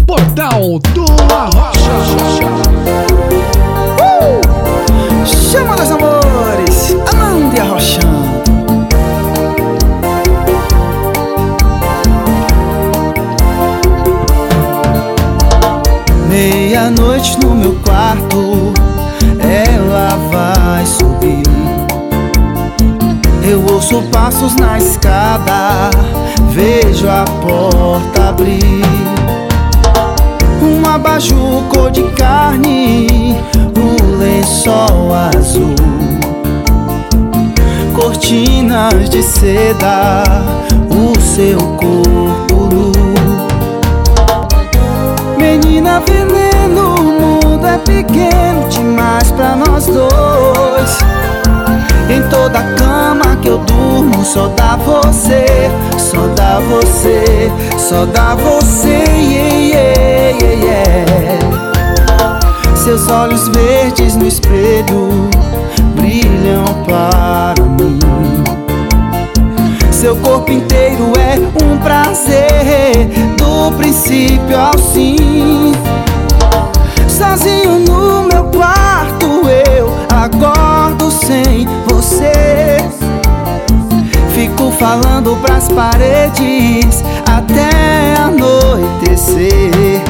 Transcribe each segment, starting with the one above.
Portal do Arrocha. Chama dos amores, Amanda e Arrocha. Meia-noite no meu quarto, ela vai subir. Eu ouço passos na escada, vejo a porta abrir. Um abajur cor de carne, um lençol azul, cortinas de seda, o seu corpo nu. Menina veneno, o mundo é pequeno demais pra nós dois. Em toda cama que eu durmo só dá você, só dá você, só dá você, yeah, yeah, yeah. Seus olhos verdes no espelho brilham para mim. Seu corpo inteiro é um prazer, do princípio ao fim. Sozinho no meu quarto eu acordo sem você. Fico falando pras paredes até anoitecer.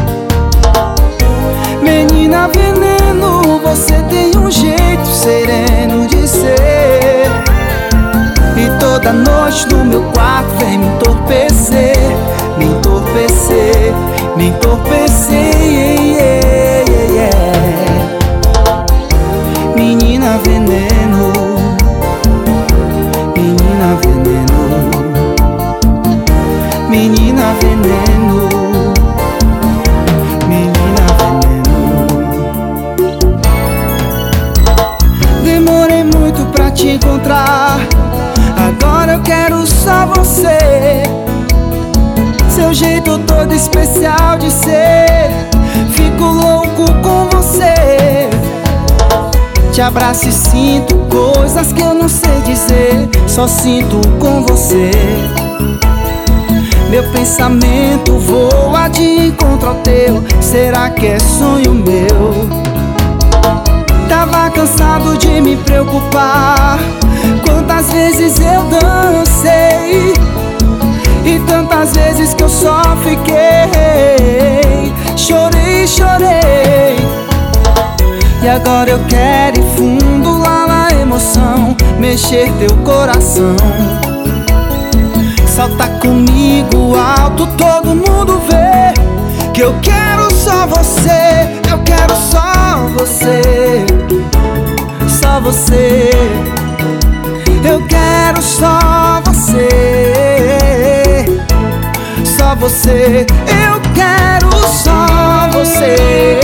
Menina veneno, você tem um jeito sereno de ser. E toda noite no meu quarto vem me entorpecer, me entorpecer, me entorpecer, yeah, yeah, yeah. Menina veneno, menina veneno, menina veneno, menina veneno. Demorei muito pra te encontrar, agora eu quero só você. Seu jeito todo especial de ser, fico louco com você. Te abraço e sinto coisas que eu não sei dizer, só sinto com você. Meu pensamento voa de encontro ao teu, será que é sonho meu? Tava cansado de me preocupar, quantas vezes eu dancei e tantas vezes que eu só fiquei. Chorei, chorei, e agora eu quero ir fundo lá na emoção, mexer teu coração. Salta comigo alto, todo mundo vê que eu quero só você, eu quero só você, só você. Eu quero só você, só você. Eu quero só você.